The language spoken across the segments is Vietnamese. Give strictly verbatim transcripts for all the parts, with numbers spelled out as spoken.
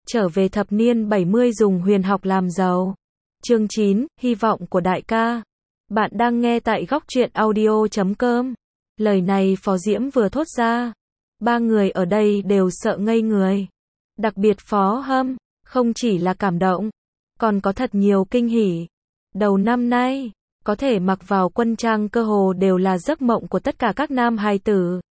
trở về thập niên bảy mươi dùng huyền học làm giàu. Chương chín, hy vọng của đại ca. Bạn đang nghe tại góc truyện audio chấm com. Lời này Phó Diễm vừa thốt ra, ba người ở đây đều sợ ngây người. Đặc biệt Phó Hâm, không chỉ là cảm động, còn có thật nhiều kinh hỉ. Đầu năm nay, có thể mặc vào quân trang cơ hồ đều là giấc mộng của tất cả các nam hài tử.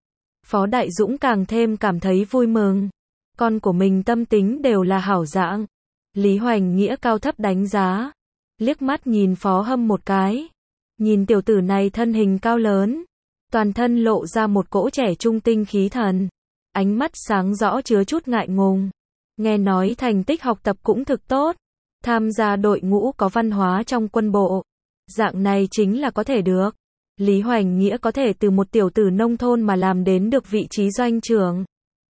Phó Đại Dũng càng thêm cảm thấy vui mừng. Con của mình tâm tính đều là hảo dạng. Lý Hoành Nghĩa cao thấp đánh giá, liếc mắt nhìn Phó Hâm một cái. Nhìn tiểu tử này thân hình cao lớn, toàn thân lộ ra một cỗ trẻ trung tinh khí thần. Ánh mắt sáng rõ chứa chút ngại ngùng. Nghe nói thành tích học tập cũng thực tốt. Tham gia đội ngũ có văn hóa trong quân bộ. Dạng này chính là có thể được. Lý Hoành Nghĩa có thể từ một tiểu tử nông thôn mà làm đến được vị trí doanh trưởng.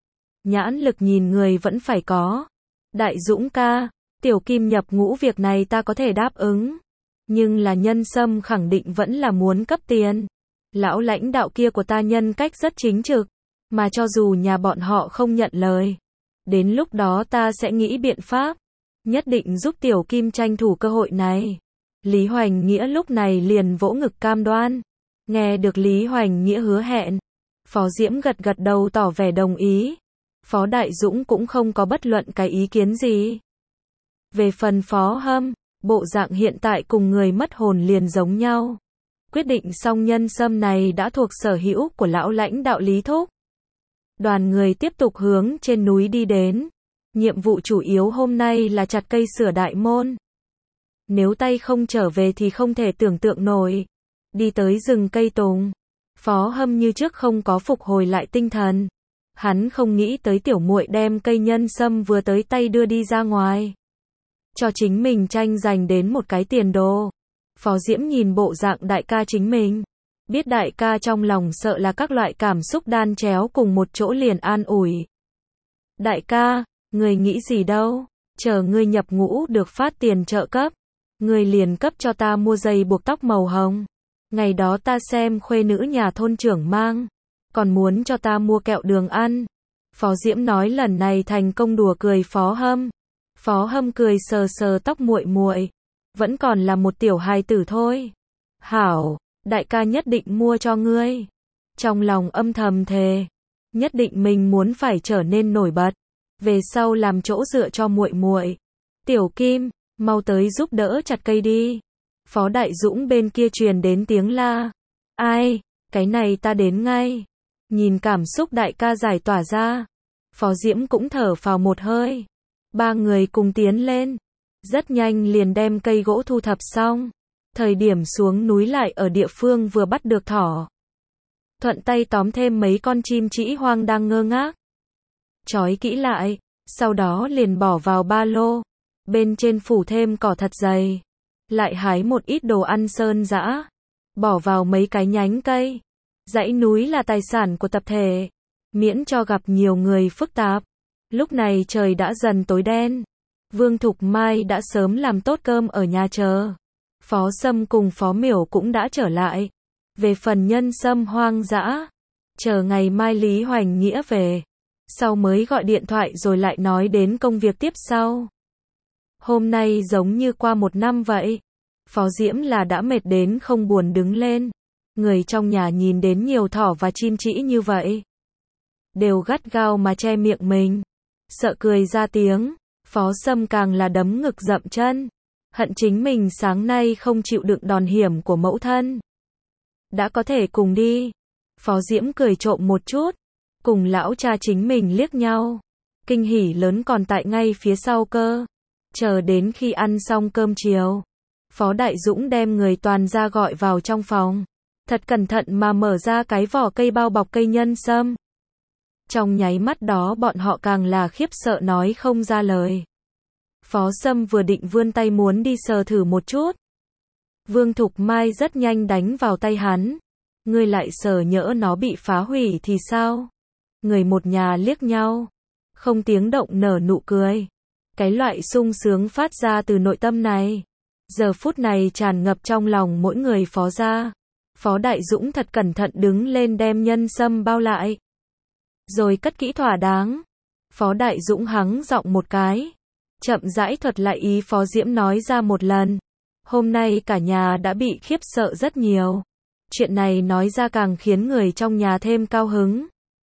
Nhãn lực nhìn người vẫn phải có. Đại Dũng ca, tiểu Kim nhập ngũ việc này ta có thể đáp ứng. Nhưng là Nhân Sâm khẳng định vẫn là muốn cấp tiền. Lão lãnh đạo kia của ta nhân cách rất chính trực. Mà cho dù nhà bọn họ không nhận lời, đến lúc đó ta sẽ nghĩ biện pháp. Nhất định giúp tiểu Kim tranh thủ cơ hội này. Lý Hoành Nghĩa lúc này liền vỗ ngực cam đoan. Nghe được Lý Hoành Nghĩa hứa hẹn, Phó Diễm gật gật đầu tỏ vẻ đồng ý. Phó Đại Dũng cũng không có bất luận cái ý kiến gì. Về phần Phó Hâm, bộ dạng hiện tại cùng người mất hồn liền giống nhau. Quyết định xong Nhân Sâm này đã thuộc sở hữu của lão lãnh đạo Lý Thúc. Đoàn người tiếp tục hướng trên núi đi đến. Nhiệm vụ chủ yếu hôm nay là chặt cây sửa đại môn. Nếu tay không trở về thì không thể tưởng tượng nổi. Đi tới rừng cây tùng, Phó Hâm như trước không có phục hồi lại tinh thần. Hắn không nghĩ tới tiểu muội đem cây nhân sâm vừa tới tay đưa đi ra ngoài. Cho chính mình tranh giành đến một cái tiền đồ. Phó Diễm nhìn bộ dạng đại ca chính mình. Biết đại ca trong lòng sợ là các loại cảm xúc đan chéo cùng một chỗ liền an ủi. Đại ca, người nghĩ gì đâu, chờ ngươi nhập ngũ được phát tiền trợ cấp. Ngươi liền cấp cho ta mua dây buộc tóc màu hồng. Ngày đó ta xem khuê nữ nhà thôn trưởng mang. Còn muốn cho ta mua kẹo đường ăn. Phó Diễm nói lần này thành công đùa cười Phó Hâm. Phó Hâm cười sờ sờ tóc muội muội, vẫn còn là một tiểu hài tử thôi. Hảo, đại ca nhất định mua cho ngươi. Trong lòng âm thầm thề, nhất định mình muốn phải trở nên nổi bật, về sau làm chỗ dựa cho muội muội. Tiểu Kim, mau tới giúp đỡ chặt cây đi. Phó Đại Dũng bên kia truyền đến tiếng la. Ai, cái này ta đến ngay. Nhìn cảm xúc đại ca giải tỏa ra, Phó Diễm cũng thở phào một hơi. Ba người cùng tiến lên, rất nhanh liền đem cây gỗ thu thập xong. Thời điểm xuống núi lại ở địa phương vừa bắt được thỏ. Thuận tay tóm thêm mấy con chim trĩ hoang đang ngơ ngác. Trói kỹ lại, sau đó liền bỏ vào ba lô. Bên trên phủ thêm cỏ thật dày. Lại hái một ít đồ ăn sơn dã, bỏ vào mấy cái nhánh cây. Dãy núi là tài sản của tập thể, miễn cho gặp nhiều người phức tạp. Lúc này trời đã dần tối đen. Vương Thục Mai đã sớm làm tốt cơm ở nhà chờ. Phó Sâm cùng Phó Miểu cũng đã trở lại. Về phần Nhân Sâm hoang dã, chờ ngày mai Lý Hoành Nghĩa về, sau mới gọi điện thoại rồi lại nói đến công việc tiếp sau. Hôm nay giống như qua một năm vậy. Phó Diễm là đã mệt đến không buồn đứng lên. Người trong nhà nhìn đến nhiều thỏ và chim trĩ như vậy, đều gắt gao mà che miệng mình, sợ cười ra tiếng. Phó Sâm càng là đấm ngực dậm chân, hận chính mình sáng nay không chịu đựng đòn hiểm của mẫu thân. Đã có thể cùng đi. Phó Diễm cười trộm một chút, cùng lão cha chính mình liếc nhau. Kinh hỉ lớn còn tại ngay phía sau cơ. Chờ đến khi ăn xong cơm chiều, Phó Đại Dũng đem người toàn ra gọi vào trong phòng. Thật cẩn thận mà mở ra cái vỏ cây bao bọc cây nhân sâm. Trong nháy mắt đó bọn họ càng là khiếp sợ nói không ra lời. Phó Sâm vừa định vươn tay muốn đi sờ thử một chút. Vương Thục Mai rất nhanh đánh vào tay hắn. Ngươi lại sờ nhỡ nó bị phá hủy thì sao? Người một nhà liếc nhau, không tiếng động nở nụ cười. Cái loại sung sướng phát ra từ nội tâm này, giờ phút này tràn ngập trong lòng mỗi người Phó gia. Phó Đại Dũng thật cẩn thận đứng lên đem nhân sâm bao lại, rồi cất kỹ thỏa đáng. Phó Đại Dũng hắng giọng một cái. Chậm rãi thuật lại ý Phó Diễm nói ra một lần. Hôm nay cả nhà đã bị khiếp sợ rất nhiều. Chuyện này nói ra càng khiến người trong nhà thêm cao hứng.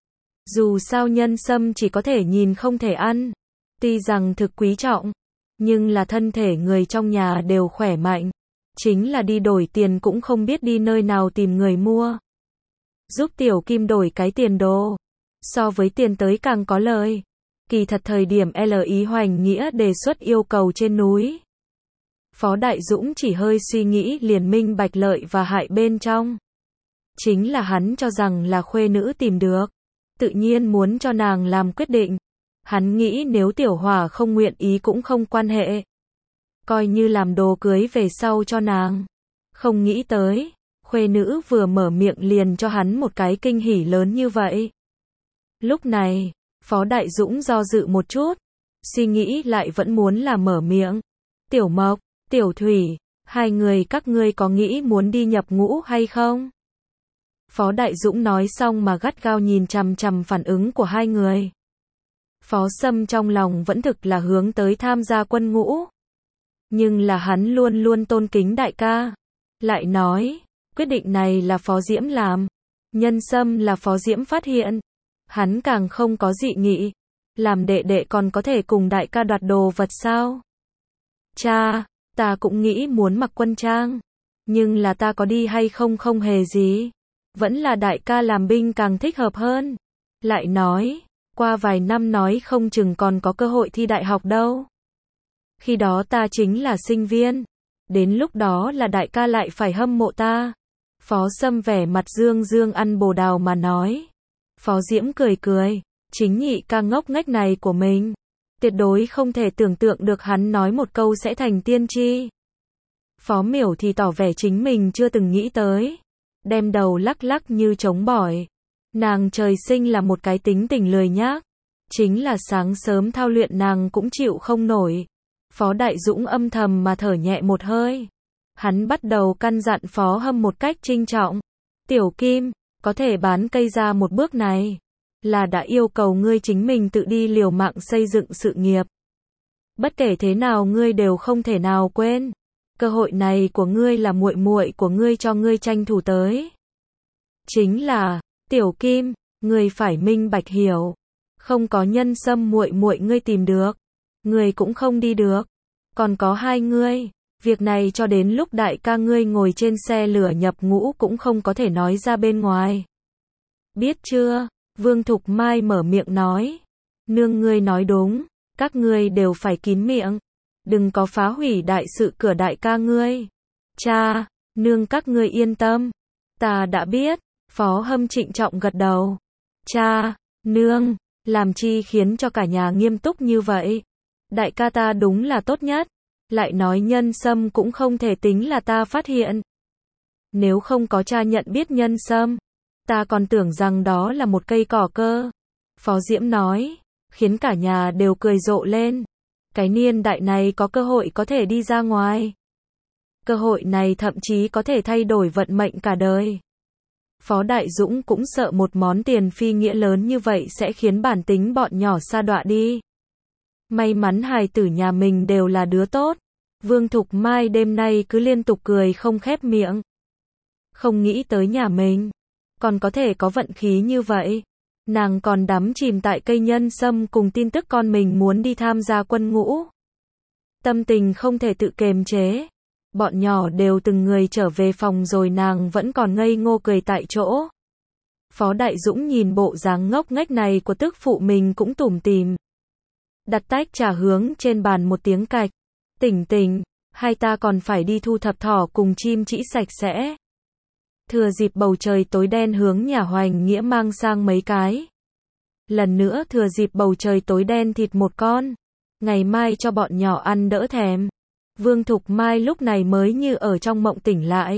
Dù sao nhân sâm chỉ có thể nhìn không thể ăn. Tuy rằng thực quý trọng, nhưng là thân thể người trong nhà đều khỏe mạnh. Chính là đi đổi tiền cũng không biết đi nơi nào tìm người mua. Giúp Tiểu Kim đổi cái tiền đồ. So với tiền tới càng có lời. Kỳ thật thời điểm L Ý Hoành Nghĩa đề xuất yêu cầu trên núi. Phó Đại Dũng chỉ hơi suy nghĩ liền minh bạch lợi và hại bên trong. Chính là hắn cho rằng là khuê nữ tìm được. Tự nhiên muốn cho nàng làm quyết định. Hắn nghĩ nếu Tiểu Hỏa không nguyện ý cũng không quan hệ. Coi như làm đồ cưới về sau cho nàng. Không nghĩ tới, khuê nữ vừa mở miệng liền cho hắn một cái kinh hỉ lớn như vậy. Lúc này, Phó Đại Dũng do dự một chút. Suy nghĩ lại vẫn muốn là mở miệng. Tiểu Mộc, Tiểu Thủy, hai người các ngươi có nghĩ muốn đi nhập ngũ hay không? Phó Đại Dũng nói xong mà gắt gao nhìn chằm chằm phản ứng của hai người. Phó Sâm trong lòng vẫn thực là hướng tới tham gia quân ngũ. Nhưng là hắn luôn luôn tôn kính đại ca. Lại nói, quyết định này là Phó Diễm làm. Nhân sâm là Phó Diễm phát hiện. Hắn càng không có dị nghị. Làm đệ đệ còn có thể cùng đại ca đoạt đồ vật sao? Cha, ta cũng nghĩ muốn mặc quân trang. Nhưng là ta có đi hay không không hề gì. Vẫn là đại ca làm binh càng thích hợp hơn. Lại nói, qua vài năm nói không chừng còn có cơ hội thi đại học đâu. Khi đó ta chính là sinh viên. Đến lúc đó là đại ca lại phải hâm mộ ta. Phó Sâm vẻ mặt dương dương ăn bồ đào mà nói. Phó Diễm cười cười. Chính nhị ca ngốc nghếch này của mình. Tuyệt đối không thể tưởng tượng được hắn nói một câu sẽ thành tiên tri. Phó Miểu thì tỏ vẻ chính mình chưa từng nghĩ tới. Đem đầu lắc lắc như trống bỏi. Nàng trời sinh là một cái tính tình lười nhác. Chính là sáng sớm thao luyện nàng cũng chịu không nổi. Phó Đại Dũng âm thầm mà thở nhẹ một hơi. Hắn bắt đầu căn dặn Phó Hâm một cách trinh trọng. Tiểu Kim, có thể bán cây ra một bước này. Là đã yêu cầu ngươi chính mình tự đi liều mạng xây dựng sự nghiệp. Bất kể thế nào ngươi đều không thể nào quên. Cơ hội này của ngươi là muội muội của ngươi cho ngươi tranh thủ tới. Chính là, Tiểu Kim, ngươi phải minh bạch hiểu. Không có nhân sâm muội muội ngươi tìm được. Ngươi cũng không đi được. Còn có hai ngươi. Việc này cho đến lúc đại ca ngươi ngồi trên xe lửa nhập ngũ cũng không có thể nói ra bên ngoài. Biết chưa? Vương Thục Mai mở miệng nói. Nương ngươi nói đúng. Các ngươi đều phải kín miệng. Đừng có phá hủy đại sự cửa đại ca ngươi. Cha, nương các ngươi yên tâm. Ta đã biết. Phó Hâm trịnh trọng gật đầu. Cha, nương, làm chi khiến cho cả nhà nghiêm túc như vậy? Đại ca ta đúng là tốt nhất. Lại nói nhân sâm cũng không thể tính là ta phát hiện. Nếu không có cha nhận biết nhân sâm, ta còn tưởng rằng đó là một cây cỏ cơ. Phó Diễm nói, khiến cả nhà đều cười rộ lên. Cái niên đại này có cơ hội có thể đi ra ngoài. Cơ hội này thậm chí có thể thay đổi vận mệnh cả đời. Phó Đại Dũng cũng sợ một món tiền phi nghĩa lớn như vậy sẽ khiến bản tính bọn nhỏ sa đọa đi. May mắn hài tử nhà mình đều là đứa tốt. Vương Thục Mai đêm nay cứ liên tục cười không khép miệng. Không nghĩ tới nhà mình còn có thể có vận khí như vậy. Nàng còn đắm chìm tại cây nhân sâm cùng tin tức con mình muốn đi tham gia quân ngũ. Tâm tình không thể tự kiềm chế. Bọn nhỏ đều từng người trở về phòng rồi nàng vẫn còn ngây ngô cười tại chỗ. Phó Đại Dũng nhìn bộ dáng ngốc nghếch này của tức phụ mình cũng tủm tỉm. Đặt tách trà hướng trên bàn một tiếng cạch. Tỉnh tỉnh, hai ta còn phải đi thu thập thỏ cùng chim trĩ sạch sẽ. Thừa dịp bầu trời tối đen hướng nhà Hoành Nghĩa mang sang mấy cái. Lần nữa thừa dịp bầu trời tối đen thịt một con. Ngày mai cho bọn nhỏ ăn đỡ thèm. Vương Thục Mai lúc này mới như ở trong mộng tỉnh lại.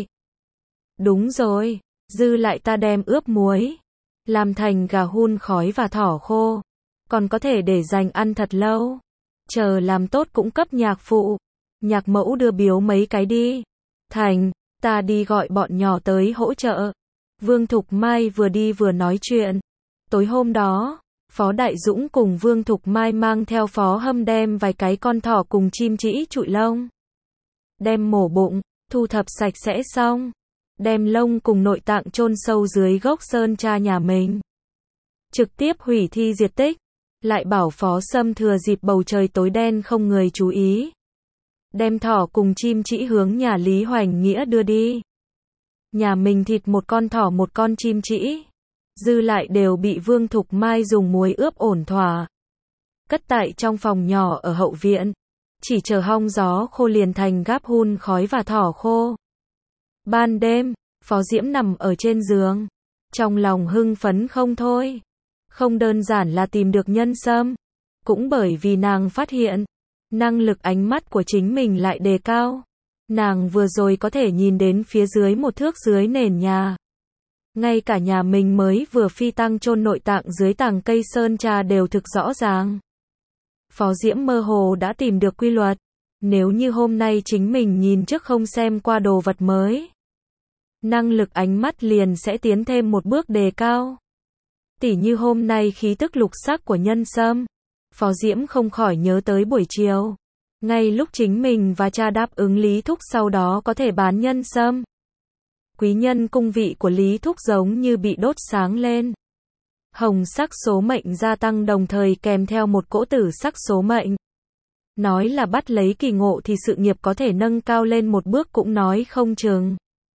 Đúng rồi, dư lại ta đem ướp muối. Làm thành gà hun khói và thỏ khô. Còn có thể để dành ăn thật lâu. Chờ làm tốt cũng cấp nhạc phụ. Nhạc mẫu đưa biếu mấy cái đi. Thành, ta đi gọi bọn nhỏ tới hỗ trợ. Vương Thục Mai vừa đi vừa nói chuyện. Tối hôm đó, Phó Đại Dũng cùng Vương Thục Mai mang theo Phó Hâm đem vài cái con thỏ cùng chim trĩ trụi lông. Đem mổ bụng, thu thập sạch sẽ xong. Đem lông cùng nội tạng chôn sâu dưới gốc sơn tra nhà mình. Trực tiếp hủy thi diệt tích. Lại bảo Phó Sâm thừa dịp bầu trời tối đen không người chú ý. Đem thỏ cùng chim trĩ hướng nhà Lý Hoành Nghĩa đưa đi. Nhà mình thịt một con thỏ một con chim trĩ. Dư lại đều bị Vương Thục Mai dùng muối ướp ổn thỏa. Cất tại trong phòng nhỏ ở hậu viện. Chỉ chờ hong gió khô liền thành gáp hun khói và thỏ khô. Ban đêm, Phó Diễm nằm ở trên giường. Trong lòng hưng phấn không thôi. Không đơn giản là tìm được nhân sâm. Cũng bởi vì nàng phát hiện. Năng lực ánh mắt của chính mình lại đề cao. Nàng vừa rồi có thể nhìn đến phía dưới một thước dưới nền nhà. Ngay cả nhà mình mới vừa phi tăng chôn nội tạng dưới tàng cây sơn tra đều thực rõ ràng. Phó Diễm mơ hồ đã tìm được quy luật. Nếu như hôm nay chính mình nhìn trước không xem qua đồ vật mới. Năng lực ánh mắt liền sẽ tiến thêm một bước đề cao. Tỉ như hôm nay khí tức lục sắc của nhân sâm. Phó Diễm không khỏi nhớ tới buổi chiều. Ngay lúc chính mình và cha đáp ứng Lý Thúc sau đó có thể bán nhân sâm. Quý nhân cung vị của Lý Thúc giống như bị đốt sáng lên. Hồng sắc số mệnh gia tăng đồng thời kèm theo một cỗ tử sắc số mệnh. Nói là bắt lấy kỳ ngộ thì sự nghiệp có thể nâng cao lên một bước cũng nói không chừng.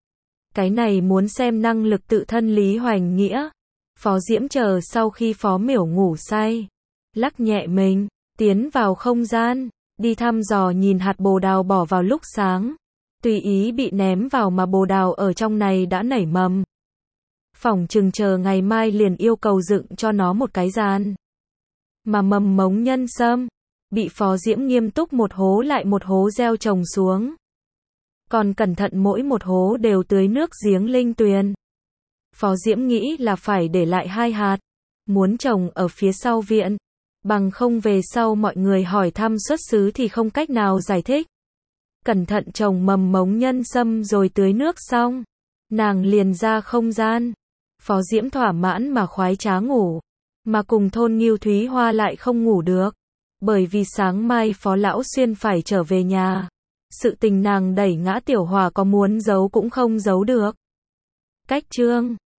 Cái này muốn xem năng lực tự thân Lý Hoành Nghĩa. Phó Diễm chờ sau khi Phó Miểu ngủ say. Lắc nhẹ mình, tiến vào không gian, đi thăm dò nhìn hạt bồ đào bỏ vào lúc sáng. Tùy ý bị ném vào mà bồ đào ở trong này đã nảy mầm. Phỏng chừng chờ ngày mai liền yêu cầu dựng cho nó một cái gian. Mà mầm mống nhân sâm, bị Phó Diễm nghiêm túc một hố lại một hố gieo trồng xuống. Còn cẩn thận mỗi một hố đều tưới nước giếng linh tuyền. Phó Diễm nghĩ là phải để lại hai hạt. Muốn trồng ở phía sau viện. Bằng không về sau mọi người hỏi thăm xuất xứ thì không cách nào giải thích. Cẩn thận trồng mầm mống nhân sâm rồi tưới nước xong. Nàng liền ra không gian. Phó Diễm thỏa mãn mà khoái trá ngủ. Mà cùng thôn Nghiêu Thúy Hoa lại không ngủ được. Bởi vì sáng mai Phó Lão Xuyên phải trở về nhà. Sự tình nàng đẩy ngã Tiểu Hòa có muốn giấu cũng không giấu được. Cách chương